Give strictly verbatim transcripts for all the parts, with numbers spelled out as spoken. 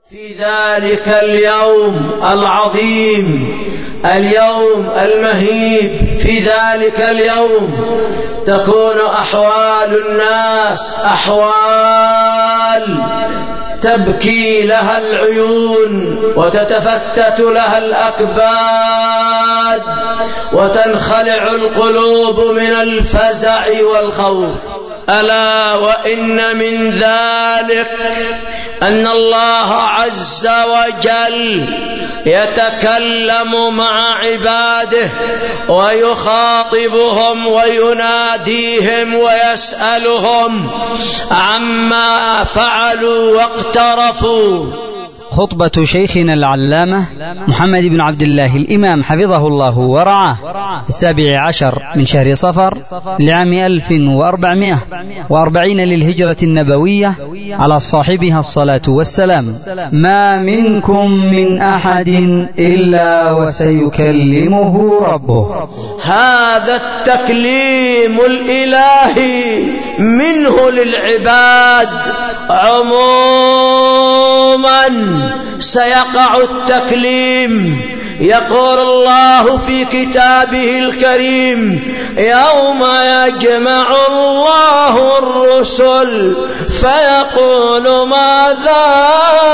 في ذلك اليوم العظيم، اليوم المهيب، في ذلك اليوم تكون أحوال الناس أحوال تبكي لها العيون وتتفتت لها الأكباد وتنخلع القلوب من الفزع والخوف. ألا وإن من ذلك أن الله عز وجل يتكلم مع عباده ويخاطبهم ويناديهم ويسألهم عما فعلوا واقترفوا. خطبة شيخنا العلامة محمد بن عبد الله الإمام حفظه الله ورعاه السابع عشر من شهر صفر لعام ألف وأربعمائة وأربعين للهجرة النبوية على صاحبها الصلاة والسلام: ما منكم من أحد إلا وسيكلمه ربه. هذا التكليم الإلهي منه للعباد عموما سيقع التكليم. يقول الله في كتابه الكريم: يوم يجمع الله الرسل فيقول ماذا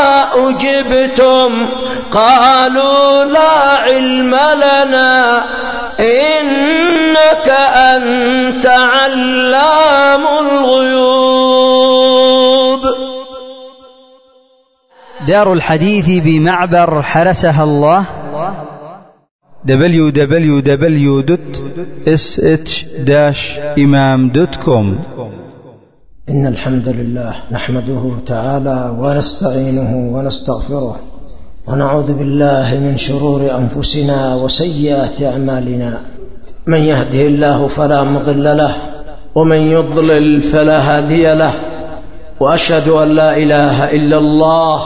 أجبتم قالوا لا علم لنا إنك أنت علام الغيوب. دار الحديث بمعبر حرسها الله دبليو دبليو دبليو دوت إس إتش داش إمام دوت كوم. إن الحمد لله نحمده تعالى ونستعينه ونستغفره ونعوذ بالله من شرور أنفسنا وسيئات أعمالنا. من يهده الله فلا مضل له ومن يضلل فلا هادي له، وأشهد أن لا إله إلا الله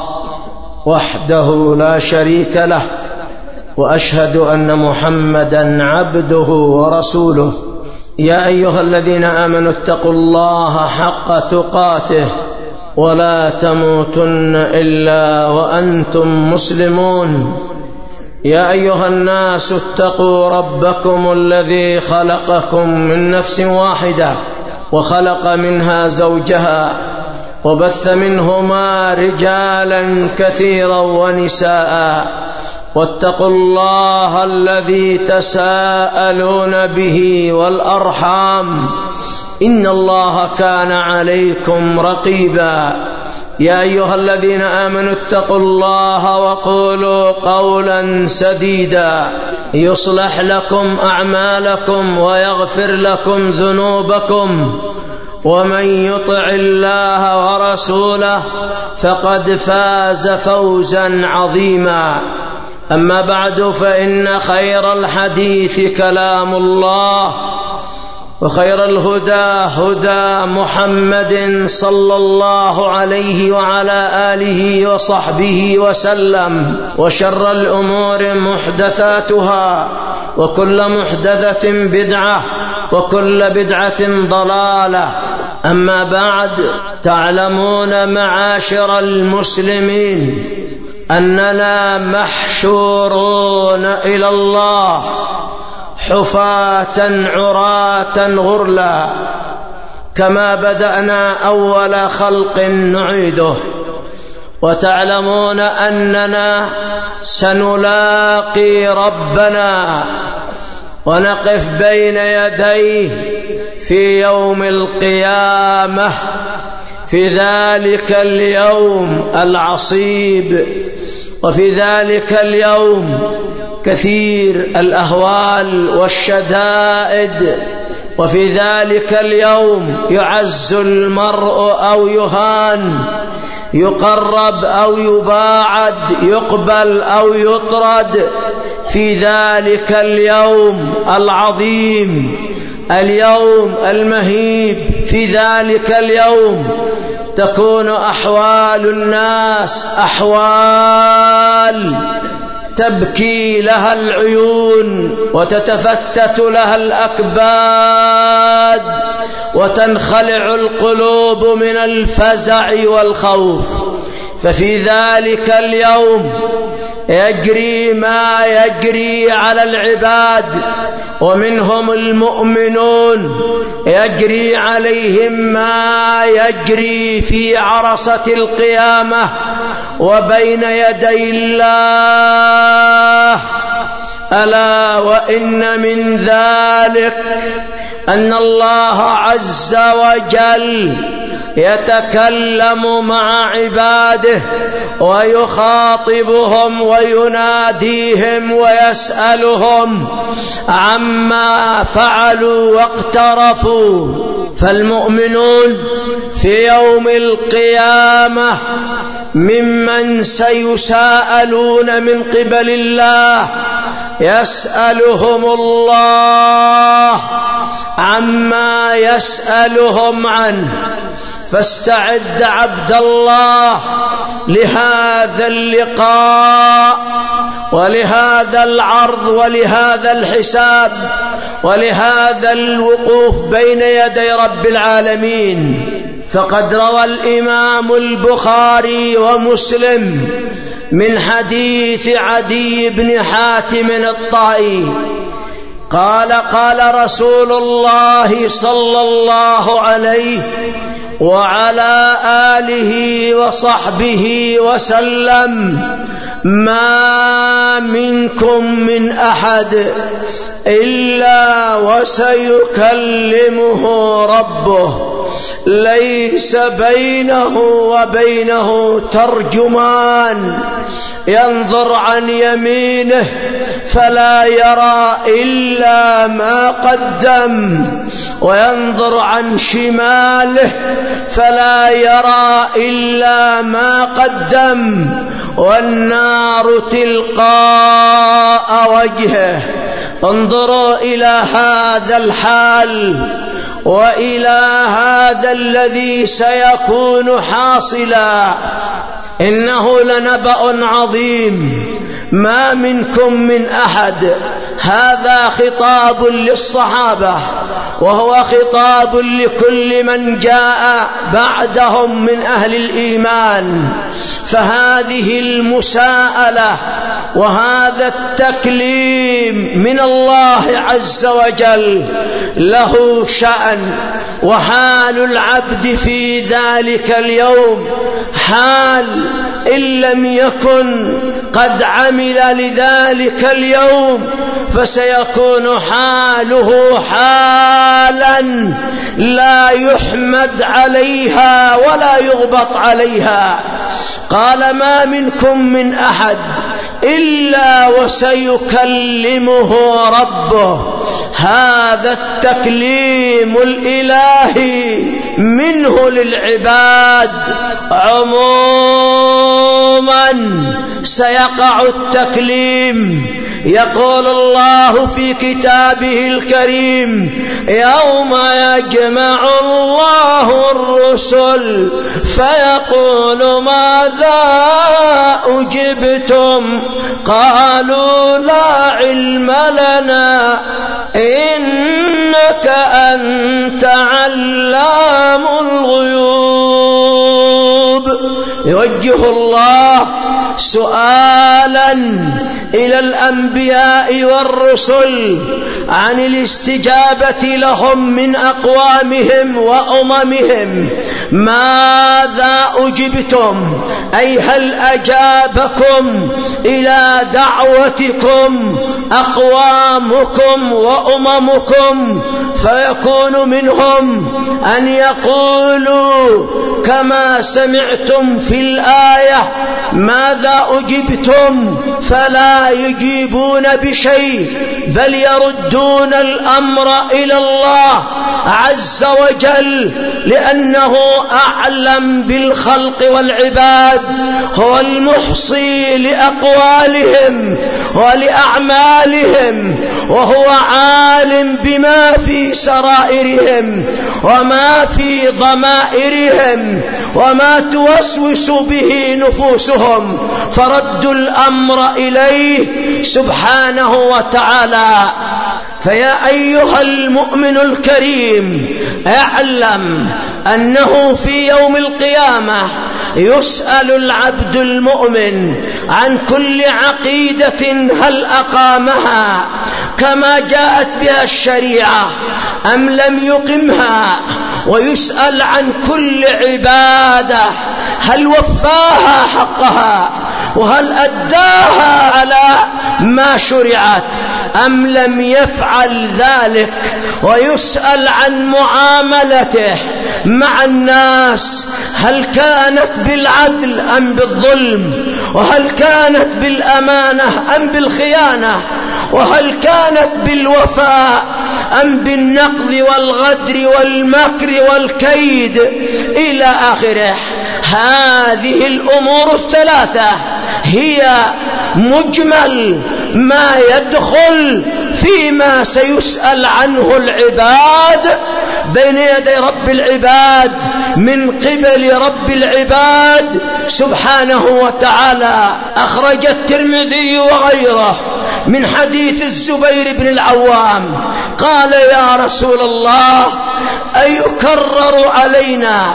وحده لا شريك له، وأشهد أن محمدا عبده ورسوله. يا أيها الذين آمنوا اتقوا الله حق تقاته ولا تموتن إلا وأنتم مسلمون. يا أيها الناس اتقوا ربكم الذي خلقكم من نفس واحدة وخلق منها زوجها وبث منهما رجالا كثيرا ونساء، واتقوا الله الذي تساءلون به والأرحام إن الله كان عليكم رقيبا. يا أيها الذين آمنوا اتقوا الله وقولوا قولا سديدا يصلح لكم أعمالكم ويغفر لكم ذنوبكم، ومن يطع الله ورسوله فقد فاز فوزا عظيما. أما بعد، فإن خير الحديث كلام الله، وخير الهدى هدى محمد صلى الله عليه وعلى آله وصحبه وسلم، وشر الأمور محدثاتها، وكل محدثة بدعة، وكل بدعة ضلالة. أما بعد، تعلمون معاشر المسلمين أننا محشورون إلى الله حفاة عراة غرلا، كما بدأنا أول خلق نعيده. وتعلمون أننا سنلاقي ربنا ونقف بين يديه في يوم القيامة، في ذلك اليوم العصيب. وفي ذلك اليوم كثير الأهوال والشدائد، وفي ذلك اليوم يعز المرء أو يهان، يقرب أو يباعد، يقبل أو يطرد. في ذلك اليوم العظيم، اليوم المهيب، في ذلك اليوم تكون أحوال الناس أحوال تبكي لها العيون وتتفتت لها الأكباد وتنخلع القلوب من الفزع والخوف. ففي ذلك اليوم يجري ما يجري على العباد، ومنهم المؤمنون يجري عليهم ما يجري في عرصة القيامة وبين يدي الله. ألا وإن من ذلك أن الله عز وجل يتكلم مع عباده ويخاطبهم ويناديهم ويسألهم عما فعلوا واقترفوا. فالمؤمنون في يوم القيامة ممن سيساءلون من قبل الله، يسألهم الله عما يسألهم عنه. فاستعد عبد الله لهذا اللقاء ولهذا العرض ولهذا الحساب ولهذا الوقوف بين يدي رب العالمين. فقد روى الإمام البخاري ومسلم من حديث عدي بن حاتم الطائي قال قال رسول الله صلى الله عليه وعلى آله وصحبه وسلم: ما منكم من أحد إلا وسيكلمه ربه، ليس بينه وبينه ترجمان، ينظر عن يمينه فلا يرى إلا ما قدم، وينظر عن شماله فلا يرى إلا ما قدم، والنار تلقاء وجهه. انظروا إلى هذا الحال وإلى هذا الذي سيكون حاصلا، إنه لنبأ عظيم. ما منكم من أحد، هذا خطاب للصحابة وهو خطاب لكل من جاء بعدهم من أهل الإيمان. فهذه المساءلة وهذا التكليم من الله عز وجل له شأن، وحال العبد في ذلك اليوم حال إن لم يكن قد عمل لذلك اليوم فسيكون حاله حالا لا يحمد عليها ولا يغبط عليها. قال: ما منكم من أحد إلا وسيكلمه ربه. هذا التكليم الإلهي منه للعباد عموما سيقع التكليم. يقول الله في كتابه الكريم: يوم يجمع الله الرسل فيقول ماذا أجبتم؟ قالوا لا علم لنا إنك أنت علام الغيوب. يوجه الله سؤالا إلى الأنبياء والرسل عن الاستجابة لهم من أقوامهم وأممهم: ماذا أجبتم؟ أي هل أجابكم إلى دعوتكم أقوامكم وأممكم؟ فيكون منهم أن يقولوا كما سمعتم في الآية: ماذا أجبتم؟ فلا يجيبون بشيء، بل يردون الأمر إلى الله عز وجل، لأنه أعلم بالخلق والعباد، هو المحصي لأقوالهم ولأعمالهم، وهو عالم بما في سرائرهم وما في ضمائرهم وما توسوس به نفوسهم، فردوا الأمر إليه سبحانه وتعالى. فيا أيها المؤمن الكريم، اعلم أنه في يوم القيامة يسأل العبد المؤمن عن كل عقيدة هل أقامها كما جاءت بها الشريعة أم لم يقمها، ويسأل عن كل عبادة هل وفاها حقها وهل أداها على ما شرعت أم لم يفعل ذلك، ويسأل عن معاملته مع الناس هل كانت بالعدل أم بالظلم، وهل كانت بالأمانة أم بالخيانة، وهل كانت بالوفاء أم بالنقض والغدر والمكر والكيد إلى آخره. هذه الأمور الثلاثة هي مجمل ما يدخل فيما سيسأل عنه العباد بين يدي رب العباد من قبل رب العباد سبحانه وتعالى. أخرج الترمذي وغيره من حديث الزبير بن العوام قال: يا رسول الله، أيكرر علينا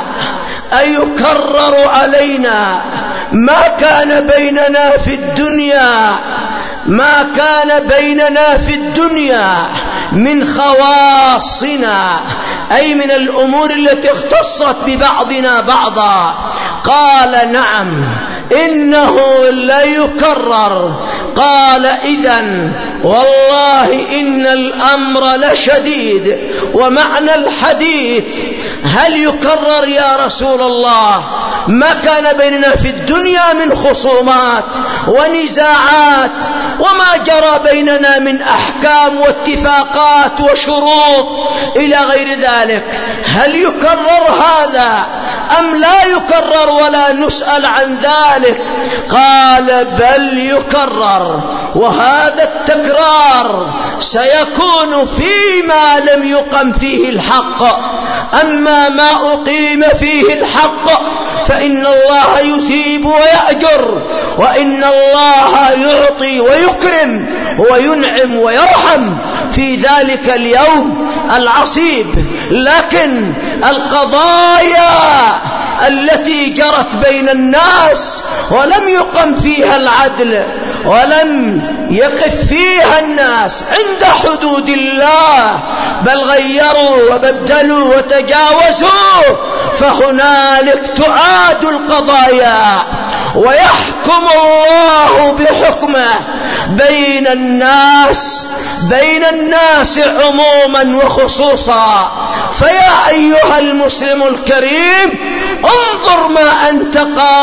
أيكرر علينا ما كان بيننا في الدنيا ما كان بيننا في الدنيا من خواصنا، أي من الأمور التي اختصت ببعضنا بعضا؟ قال: نعم، إنه لا يكرر. قال: إذن والله إن الأمر لشديد. ومعنى الحديث: هل يكرر يا رسول الله ما كان بيننا في الدنيا من خصومات ونزاعات وما جرى بيننا من أحكام واتفاقات وشروط إلى غير ذلك، هل يكرر هذا أم لا يكرر ولا نسأل عن ذلك؟ قال: بل يكرر، وهذا التكرار سيكون فيما لم يقم فيه الحق. أما ما أقيم فيه الحق فإن الله يثيب ويأجر، وإن الله يعطي ويكرم وينعم ويرحم في ذلك اليوم العصيب. لكن القضايا التي جرت بين الناس ولم يقم فيها العدل ولم يقف فيها الناس عند حدود الله، بل غيروا وبدلوا وتجاوزوا، فهنالك تعاد القضايا ويحكم الله بحكمه بين الناس بين الناس عموما وخصوصا. فيا أيها المسلم الكريم، انظر ما أنت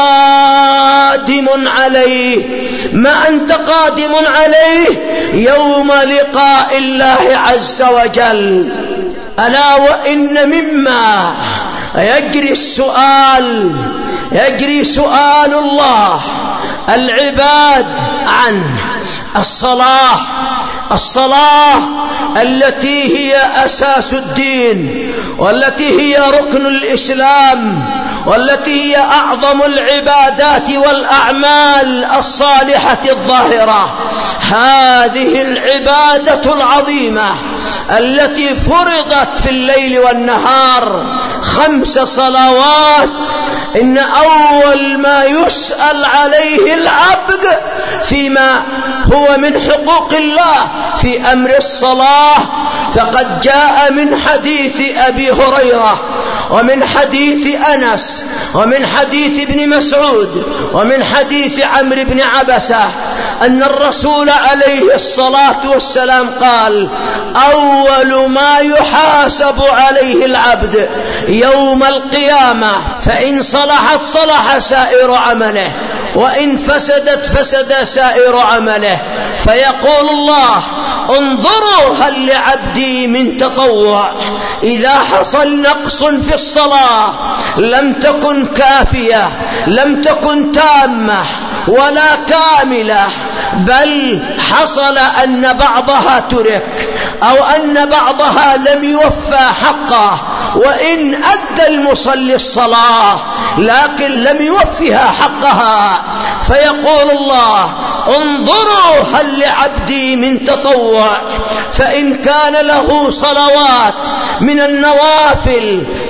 قادم عليه ما أنت قادم عليه يوم لقاء الله عز وجل. ألا وإن مما يجري السؤال يجري سؤال الله العباد عن الصلاة الصلاة التي هي أساس الدين، والتي هي ركن الإسلام، والتي هي أعظم العبادات والأعمال الصالحة الظاهرة. هذه العبادة العظيمة التي فرضت في الليل والنهار، خمس صلوات، إن أول ما يسأل عليه العبد فيما هو من حقوق الله في أمر الصلاة، فقد جاء من حديث أبي هريرة ومن حديث أنس ومن حديث ابن مسعود ومن حديث عمرو بن عبسة أن الرسول عليه الصلاة والسلام قال: أول ما يحاسب عليه العبد يوم القيامة فإن صلحت صلح سائر عمله، وإن فسدت فسد سائر عمله. فيقول الله: انظروا هل لعبدي من تطوع. إذا حصل نقص في الصلاة لم تكن كافية، لم تكن تامة ولا كاملة، بل حصل أن بعضها ترك أو أن بعضها لم يوفى حقه، وإن أدى المصلي الصلاة لكن لم يوفها حقها، فيقول الله: انظروا هل لعبدي من تطوع. فإن كان له صلوات من النوافل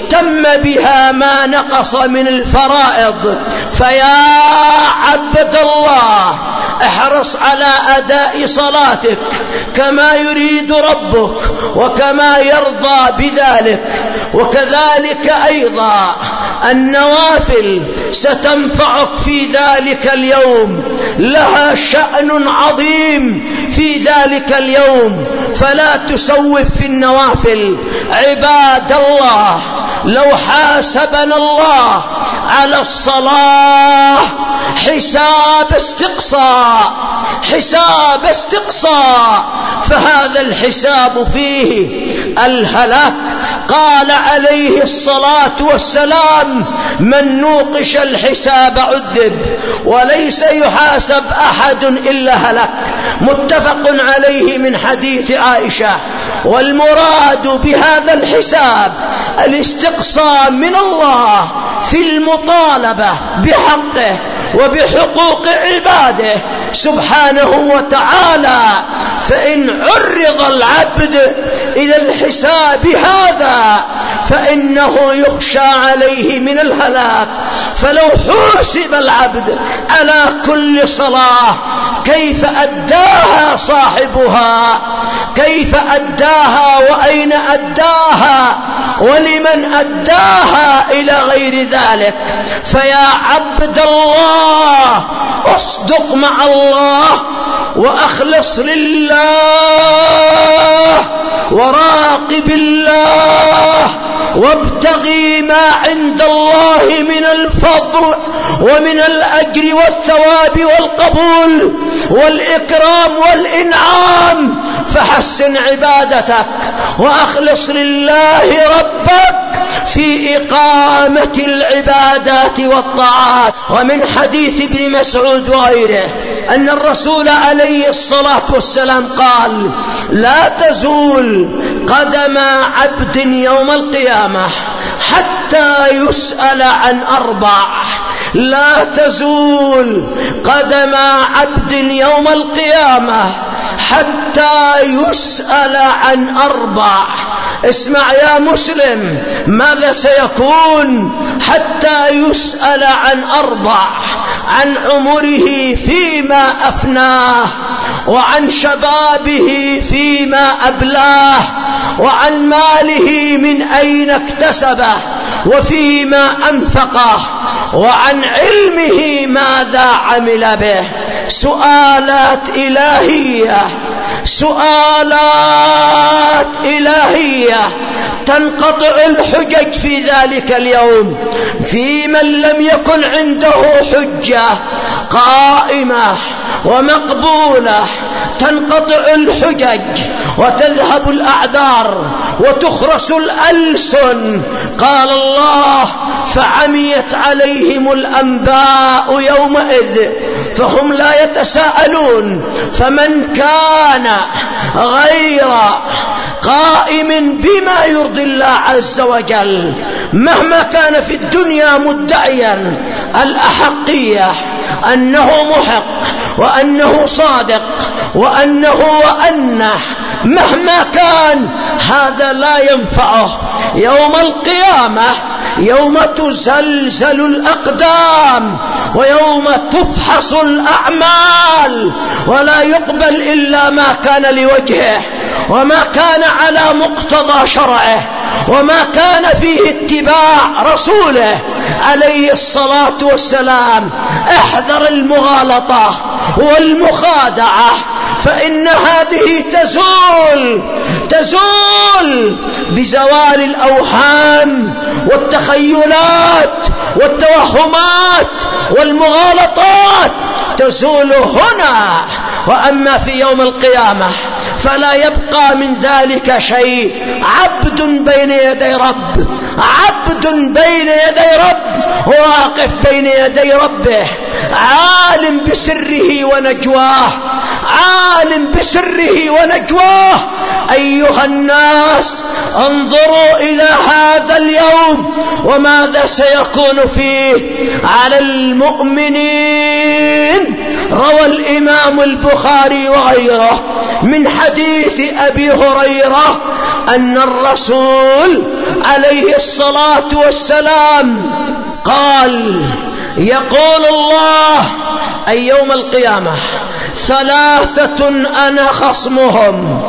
تم بها ما نقص من الفرائض. فيا عبد الله احرص على أداء صلاتك كما يريد ربك وكما يرضى بذلك. وكذلك أيضا النوافل ستنفعك في ذلك اليوم، لها شأن عظيم في ذلك اليوم، فلا تسوف في النوافل. عباد الله لو حاسبنا الله على الصلاة حساب استقصاء حساب استقصاء فهذا الحساب فيه الهلاك. قال عليه الصلاة والسلام: من نوقش الحساب عذب، وليس يحاسب أحد إلا هلك. متفق عليه من حديث عائشة. والمراد بهذا الحساب الاستقصاء من الله في المطالبة بحقه وبحقوق عباده سبحانه وتعالى. فإن عرض العبد إلى الحساب هذا فإنه يخشى عليه من الهلاك. فلو حوسب العبد على كل صلاة كيف أداها صاحبها، كيف أداها وأين أداها ولمن أداها إلى غير ذلك. فيا عبد الله اصدق مع الله وأخلص لله وراقب الله وابتغي ما عند الله من الفضل ومن الأجر والثواب والقبول والإكرام والإنعام. فحسن عبادتك وأخلص لله ربك في إقامة العبادات والطاعات. ومن حديث ابن مسعود وغيره أن الرسول عليه الصلاة والسلام قال: لا تزول قدم عبد يوم القيامة حتى يسأل عن أربع. لا تزول قدم عبد يوم القيامة حتى يسأل عن أربع. اسمع يا مسلم ماذا سيكون حتى يسأل عن أربع: عن عمره فيما أفناه، وعن شبابه فيما أبلاه، وعن ماله من أين اكتسبه وفيما أنفقه، وعن علمه ماذا عمل به. سؤالات إلهية، سؤالات إلهية. تنقطع الحجج في ذلك اليوم في من لم يكن عنده حجة قائمة ومقبولة. تنقطع الحجج وتذهب الأعذار وتخرس الألسن. قال الله: فعميت عليهم الأنباء يومئذ فهم لا يتساءلون. فمن كان غير قائم بما يرضي الله عز وجل مهما كان في الدنيا مدعيا الأحقية أنه محق وأنه صادق وأنه وأنه، مهما كان هذا لا ينفعه يوم القيامة، يوم تزلزل الأقدام ويوم تفحص الأعمال ولا يقبل إلا ما كان لوجهه وما كان على مقتضى شرعه وما كان فيه اتباع رسوله عليه الصلاة والسلام. احذر المغالطة والمخادعة فإن هذه تزول تزول بزوال الأوهام والتخيلات والتوهمات والمغالطات، تزول هنا. وأما في يوم القيامة فلا يبقى من ذلك شيء. عبد بين يدي رب، عبد بين يدي رب، واقف بين يدي ربه، عالم بسره ونجواه، عالم بسره ونجواه. أيها الناس انظروا إلى هذا اليوم وماذا سيكون فيه على المؤمنين. روى الإمام البخاري وغيره من حديث أبي هريرة أن الرسول عليه الصلاة والسلام قال: يقول الله أي يوم القيامة: ثلاثة أنا خصمهم،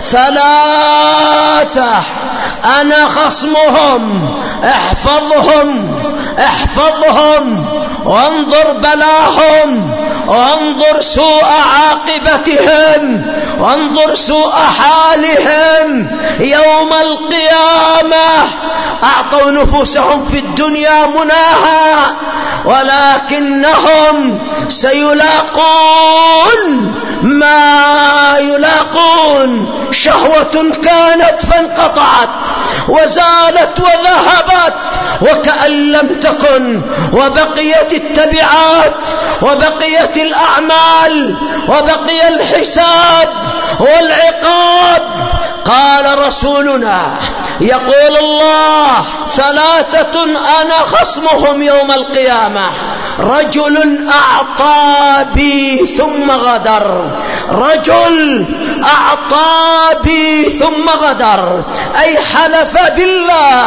ثلاثة أنا خصمهم، احفظهم احفظهم وانظر بلاهم وانظر سوء عاقبتهم وانظر سوء حالهم يوم القيامة. أعطوا نفوسهم في الدنيا مناها، ولكنهم سيلاقون ما يلاقون، شهوة كانت فانقطعت وزالت وذهبت وكأن لم تكن، وبقيت التبعات وبقيت الأعمال وبقي الحساب والعقاب. قال رسولنا يقول الله: ثلاثة أنا خصمهم يوم القيامة: رجل أعطى بي ثم غدر، رجل أعطى بي ثم غدر، أي حلف بالله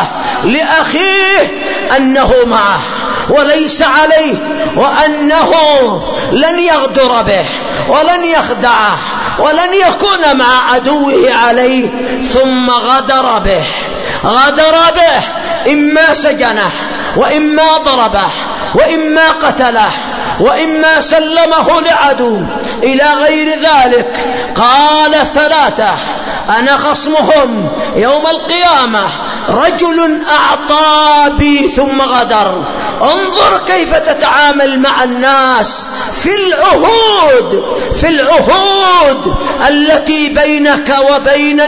لأخيه أنه معه وليس عليه، وأنه لن يغدر به ولن يخدعه ولن يكون مع عدوه عليه، ثم غدر به غدر به إما سجنه وإما ضربه وإما قتله وإما سلمه لعدو إلى غير ذلك. قال: ثلاثة أنا خصمهم يوم القيامة: رجل أعطى بي ثم غدر. انظر كيف تتعامل مع الناس في العهود في العهود التي بينك وبين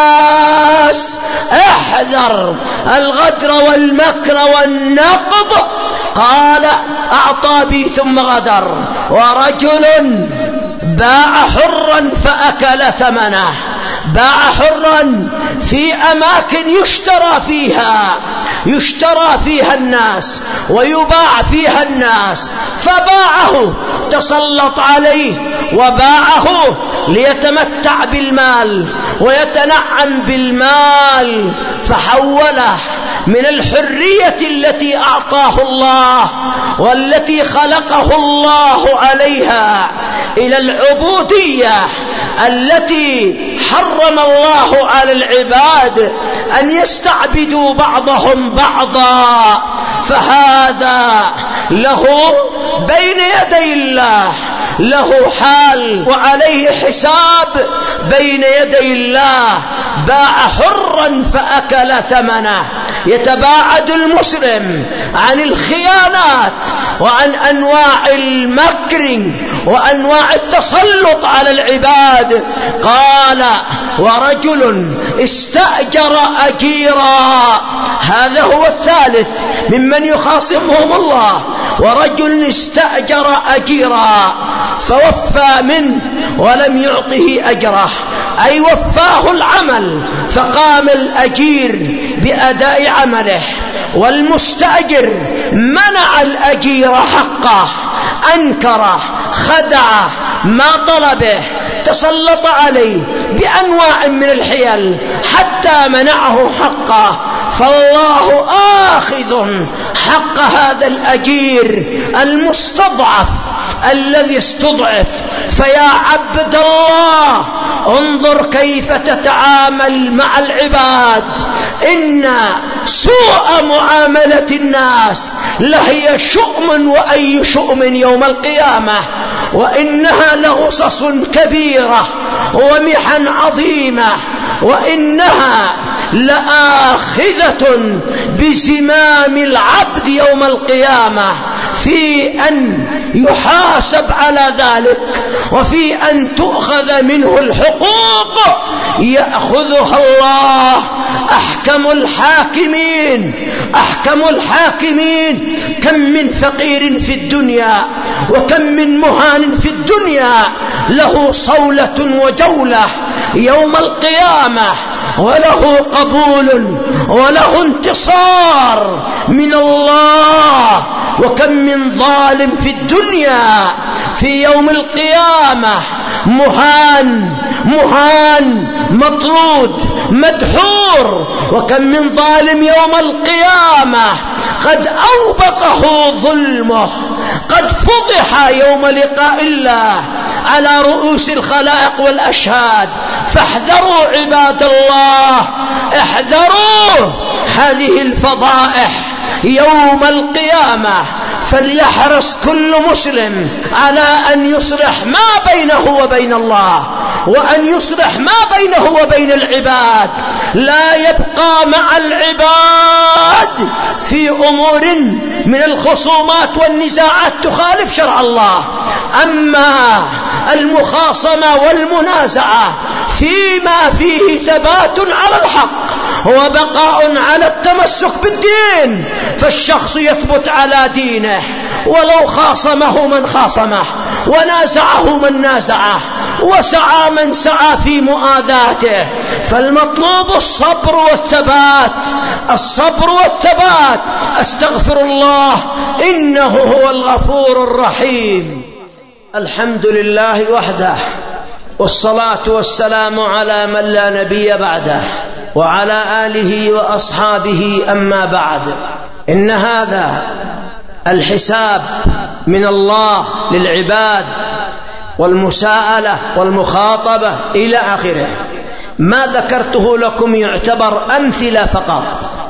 الناس. احذر الغدر والمكر والنقض. قال: أعطى بي ثم غدر. ورجل باع حرا فأكل ثمنه، باع حرا في أماكن يشترى فيها يشترى فيها الناس ويباع فيها الناس، فباعه، تسلط عليه وباعه ليتمتع بالمال ويتنعم بالمال، فحوله من الحرية التي أعطاه الله والتي خلقه الله عليها إلى العبودية التي حرم الله على العباد أن يستعبدوا بعضهم بعضا. فهذا له بين يدي الله له حال وعليه حساب بين يدي الله. باع حرا فأكل ثمنه. يتباعد المسلم عن الخيانات وعن أنواع المكر وأنواع التسلط على العباد. قال: ورجل استأجر أجيرا. هذا هو الثالث ممن يخاصمهم الله. ورجل استأجر أجيرا فوفى منه ولم يعطه أجره، أي وفاه العمل فقام الأجير بأداء عمله، والمستأجر منع الأجير حقه، أنكره، خدعه، ما طلبه، تسلط عليه بأنواع من الحيل حتى منعه حقه. فالله آخذ حق هذا الأجير المستضعف الذي استضعف. فيا عبد الله، انظر كيف تتعامل مع العباد. إن سوء معاملة الناس لهي شؤم وأي شؤم يوم القيامة، وإنها لغصص كبيرة ومحن عظيمة، وإنها لآخذة بزمام العبد يوم القيامة في أن يحاسب على ذلك وفي أن تؤخذ منه الحقوق يأخذها الله. أحكم الحاكمين أحكم الحاكمين كم من فقير في الدنيا وكم من مهان في الدنيا له صولة وجولة يوم القيامة، وله قبول وله انتصار من الله وكم من ظالم في الدنيا في يوم القيامة مهان مهان مطرود مدحور، وكم من ظالم يوم القيامة قد أوبقه ظلمه، قد فضح يوم لقاء الله على رؤوس الخلائق والأشهاد. فاحذروا عباد الله، احذروا هذه الفضائح يوم القيامة. فليحرص كل مسلم على أن يصلح ما بينه وبين الله، وأن يصلح ما بينه وبين العباد، لا يبقى مع العباد في أمور من الخصومات والنزاعات تخالف شرع الله. أما المخاصمة والمنازعة فيما فيه ثبات على الحق وبقاء على التمسك بالدين، فالشخص يثبت على دينه ولو خاصمه من خاصمه ونازعه من نازعه وسعى من سعى في مؤاذاته. فالمطلوب الصبر والثبات، الصبر والثبات. أستغفر الله إنه هو الغفور الرحيم. الحمد لله وحده، والصلاة والسلام على من لا نبي بعده، وعلى آله وأصحابه. أما بعد، إن هذا الحساب من الله للعباد والمساءلة والمخاطبة إلى آخره. ما ذكرته لكم يعتبر أمثلة فقط،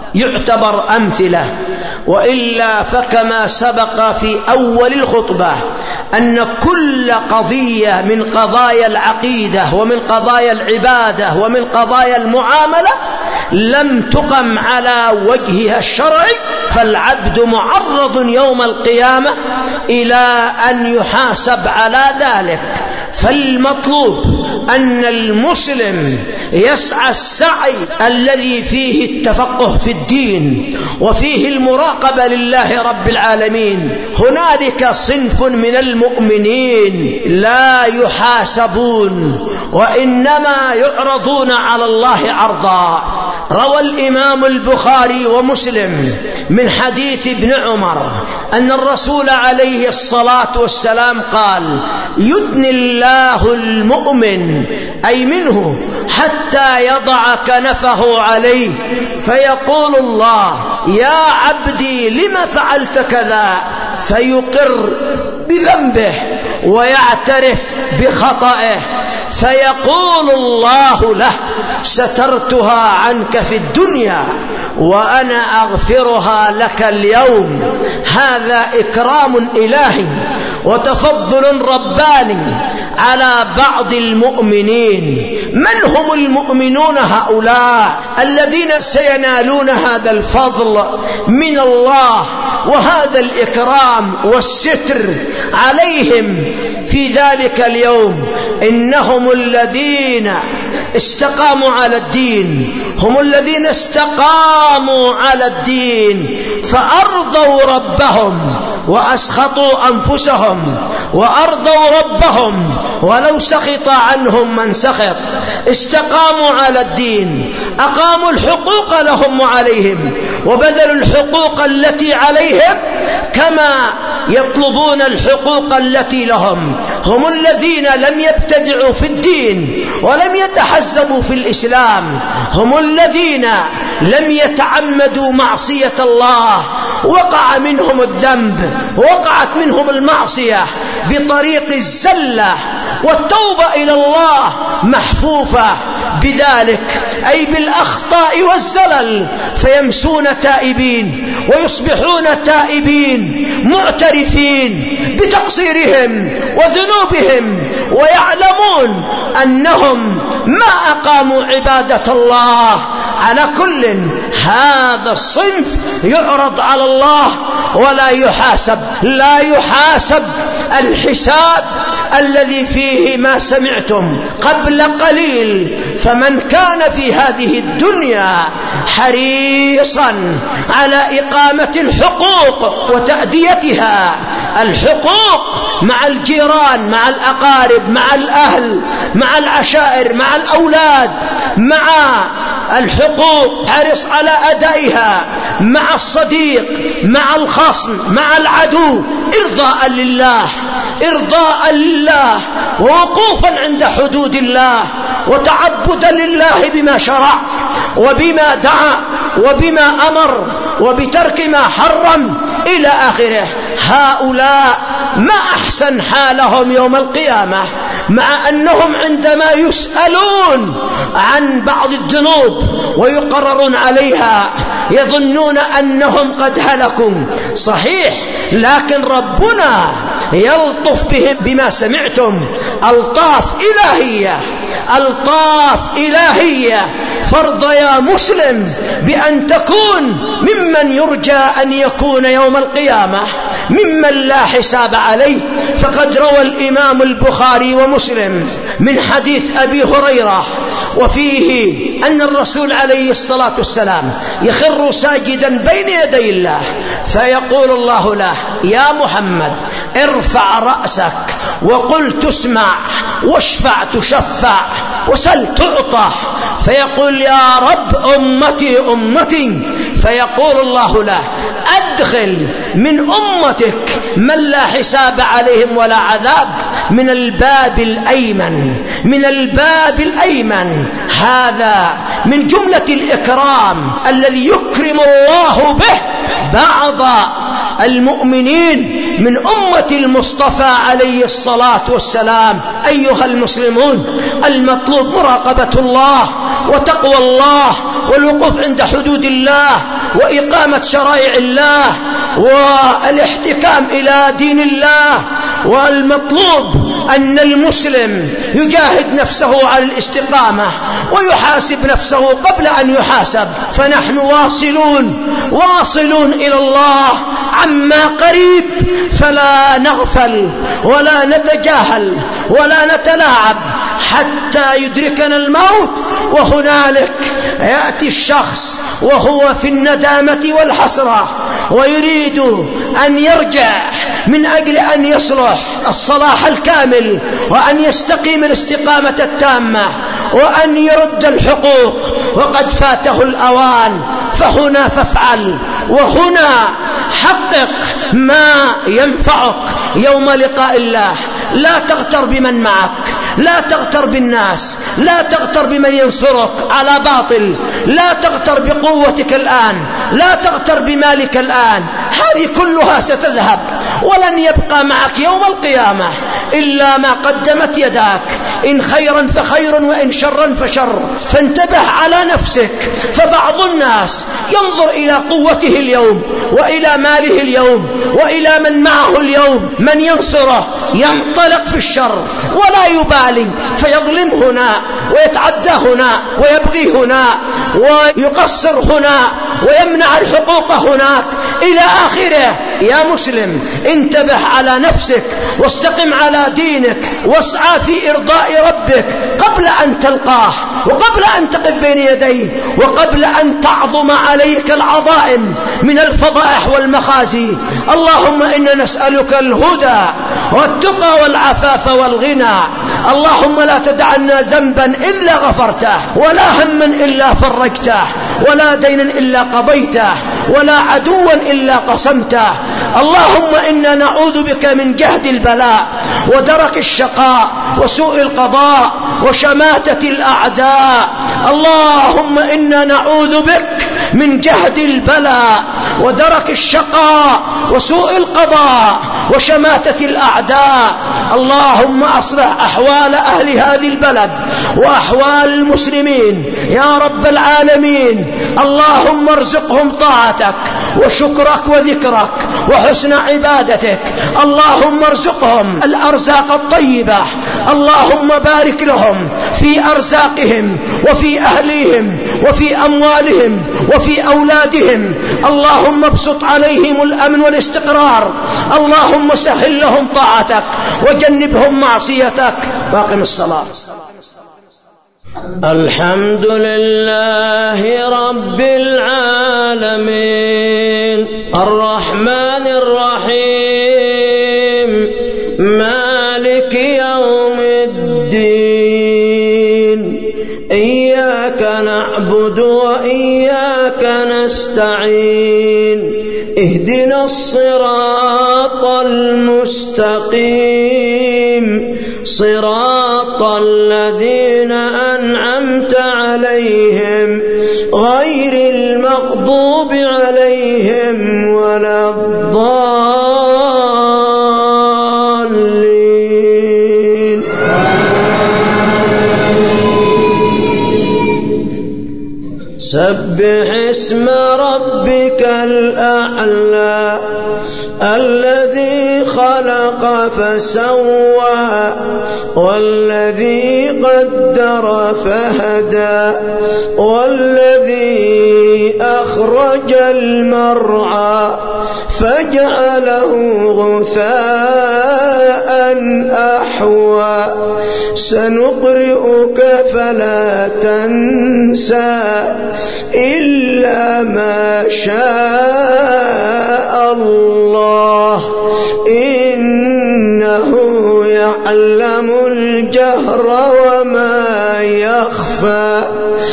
يعتبر أمثلة، وإلا فكما سبق في أول الخطبة أن كل قضية من قضايا العقيدة ومن قضايا العبادة ومن قضايا المعاملة لم تقم على وجهها الشرعي، فالعبد معرض يوم القيامة إلى أن يحاسب على ذلك. فالمطلوب أن المسلم يسعى السعي الذي فيه التفقه في الدين وفيه المراقبة لله رب العالمين. هنالك صنف من المؤمنين لا يحاسبون وإنما يعرضون على الله عرضا. روى الإمام البخاري ومسلم من حديث ابن عمر أن الرسول عليه الصلاة والسلام قال: يدني الله المؤمن أي منه حتى يضع كنفه عليه فيقول الله: يا عبدي لم فعلت كذا، فيقر بذنبه ويعترف بخطئه، فيقول الله له: سترتها عنك في الدنيا وأنا أغفرها لك اليوم. هذا إكرام إلهي وتفضل رباني على بعض المؤمنين. من هم المؤمنون هؤلاء الذين سينالون هذا الفضل من الله وهذا الإكرام والستر عليهم في ذلك اليوم؟ إنهم الذين استقاموا على الدين، هم الذين استقاموا على الدين فأرضوا ربهم وأسخطوا أنفسهم، وأرضوا ربهم ولو سخط عنهم من سخط. استقاموا على الدين، أقاموا الحقوق لهم وعليهم، وبذلوا الحقوق التي عليهم كما يطلبون الحقوق التي لهم. هم الذين لم يبتدعوا في الدين ولم يتحزبوا في الإسلام، هم الذين لم يتعمدوا معصية الله، وقع منهم الذنب، وقعت منهم المعصية بطريق الزلة، والتوبة إلى الله محفوفة بذلك أي بالأخطاء والزلل، فيمسون تائبين ويصبحون تائبين معترفين بتقصيرهم وذنوبهم، ويعلمون أنهم ما أقاموا عبادة الله. على كل هذا الصنف يعرض على الله ولا يحاسب، لا يحاسب الحساب الذي فيه ما سمعتم قبل قليل. فمن كان في هذه الدنيا حريصا على إقامة الحقوق وتأديتها، الحقوق مع الجيران، مع الأقارب، مع الأهل، مع العشائر، مع الأولاد، مع الحقوق حرص على أدائها مع الصديق مع الخصم مع العدو، إرضاء لله إرضاء لله ووقوفا عند حدود الله وتعبدا لله بما شرع وبما دعا وبما أمر وبترك ما حرم إلى آخره. هؤلاء ما أحسن حالهم يوم القيامة، مع أنهم عندما يسألون عن بعض الذنوب ويقررون عليها يظنون أنهم قد هلكوا، صحيح، لكن ربنا يلطف بهم بما سمعتم، ألطاف إلهية ألطاف إلهية. فرض يا مسلم بأن تكون ممن يرجى أن يكون يوم القيامة ممن لا حساب عليه. فقد روى الإمام البخاري ومسلم من حديث أبي هريرة وفيه أن الرسول عليه الصلاة والسلام يخر ساجدا بين يدي الله فيقول الله له: يا محمد ارفع رأسك وقل تسمع واشفع تشفع وسل تعطى. فيقول: يا رب أمتي أمتي. فيقول الله له: أدخل من أمتك من لا حساب عليهم ولا عذاب من الباب الأيمن من الباب الأيمن. هذا من جملة الإكرام الذي يكرم الله به بعض المؤمنين من أمة المصطفى عليه الصلاة والسلام. أيها المسلمون، المطلوب مراقبة الله وتقوى الله والوقوف عند حدود الله وإقامة شرائع الله والاحتكام إلى دين الله. والمطلوب أن المسلم يجاهد نفسه على الاستقامة ويحاسب نفسه قبل أن يحاسب، فنحن واصلون واصلون إلى الله عما قريب، فلا نغفل ولا نتجاهل ولا نتلاعب حتى يدركنا الموت. وهنالك يأتي الشخص وهو في الندامة والحسرة ويريد أن يرجع من أجل أن يصلح الصلاح الكامل وأن يستقيم الاستقامة التامة وأن يرد الحقوق وقد فاته الأوان. فهنا فافعل وهنا حقق ما ينفعك يوم لقاء الله. لا تغتر بمن معك، لا تغتر بالناس، لا تغتر بمن ينصرك على باطل، لا تغتر بقوتك الآن، لا تغتر بمالك الآن. هذه كلها ستذهب ولن يبقى معك يوم القيامة إلا ما قدمت يداك، إن خيرا فخير وإن شرا فشر. فانتبه على نفسك، فبعض الناس ينظر إلى قوته اليوم وإلى ماله اليوم وإلى من معه اليوم من ينصره، ينطلق في الشر ولا يبالي، فيظلم هنا ويتعدى هنا ويبغي هنا ويقصر هنا ويمنع الحقوق هناك إلى آخره. يا مسلم، انتبه على نفسك واستقم على دينك واسعى في إرضاء ربك قبل أن تلقاه وقبل أن تقف بين يديه وقبل أن تعظم عليك العظائم من الفضائح والمخازي. اللهم إنا نسألك الهدى والتقى والعفاف والغنى. اللهم لا تدعنا ذنبا إلا غفرته ولا هما إلا فرجته ولا دينا إلا قضيته ولا عدوا إلا قسمته. اللهم إنا نعوذ بك من جهد البلاء ودرك الشقاء وسوء القضاء وشماتة الأعداء. اللهم إنا نعوذ بك من جهد البلاء ودرك الشقاء وسوء القضاء وشماتة الأعداء. اللهم أصلح أحوال أهل هذه البلد وأحوال المسلمين يا رب العالمين. اللهم ارزقهم طاعتك وشكرك وذكرك وحسن عبادتك. اللهم ارزقهم الأرزاق الطيبة. اللهم بارك لهم في أرزاقهم وفي أهليهم وفي أموالهم وفي أولادهم. اللهم ابسط عليهم الأمن والاستقرار. اللهم سهل لهم طاعتك وجنبهم معصيتك. واقم الصلاة. الحمد لله رب العالمين الرحمن الرحيم مالك يوم الدين. إياك نعبد نعبد وإياك نستعين اهدنا الصراط المستقيم صراط الذين أنعمت عليهم غير المغضوب عليهم ولا الضالين. سبح اسم ربك الأعلى الذي خلق فسوى والذي قدر فهدى والذي أخرج المرعى فجعله غثاء أحوى سنقرئك فلا تنسى إلا ما شاء الله إنه يعلم الجهر وما يخفى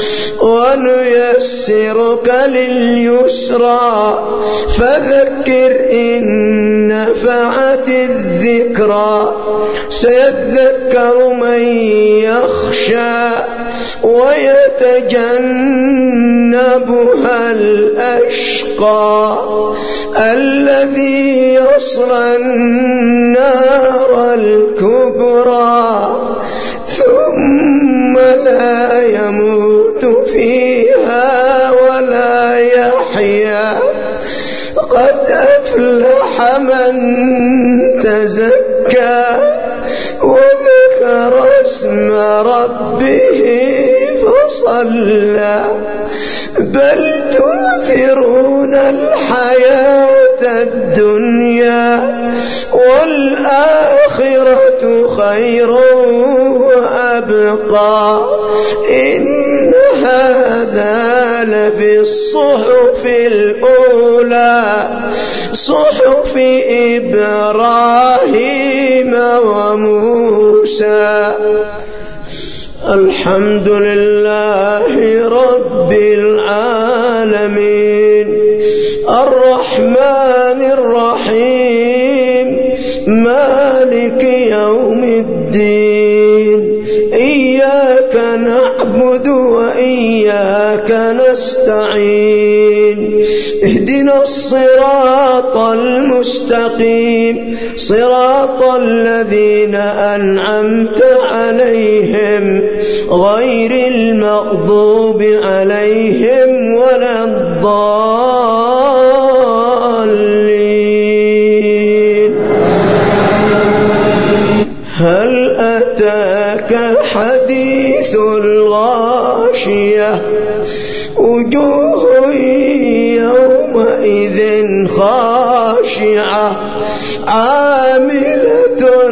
ونيسرك لليسرى فذكر إن نفعت الذكرى سيذكر من يخشى ويتجنبها الأشقى الذي يصلى النار الكبرى ثم لا يموت فيها ولا يحيا قد أفلح من تزكى وذكر اسم ربه فصلى بل تؤثرون الحياة الدنيا والآخرة خير وأبقى إن هذا لفي الصحف الأولى صحف إبراهيم وموسى. الحمد لله رب العالمين الرحمن الرحيم مالك يوم الدين إياك نعبد وإياك نستعين اهدنا الصراط المستقيم صراط الذين أنعمت عليهم غير المغضوب عليهم ولا الضالين. هل أتاك حديث الغاشية وجوه يومئذ خاشعة عاملة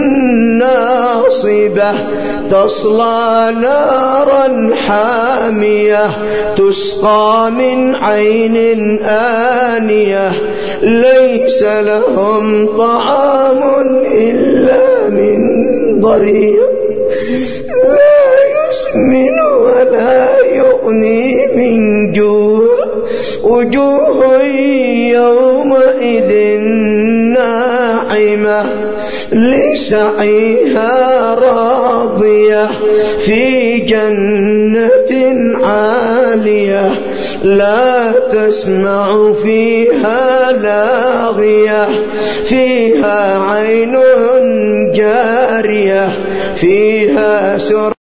ناصبة تصلى نارا حامية تسقى من عين آنية ليس لهم طعام إلا من ضريع لا يسمن ولا يغني من جوع وجوه يومئذ ناعمة لسعيها راضية في جنة عالية لا تسمع فيها لاغية فيها عين جارية فيها سر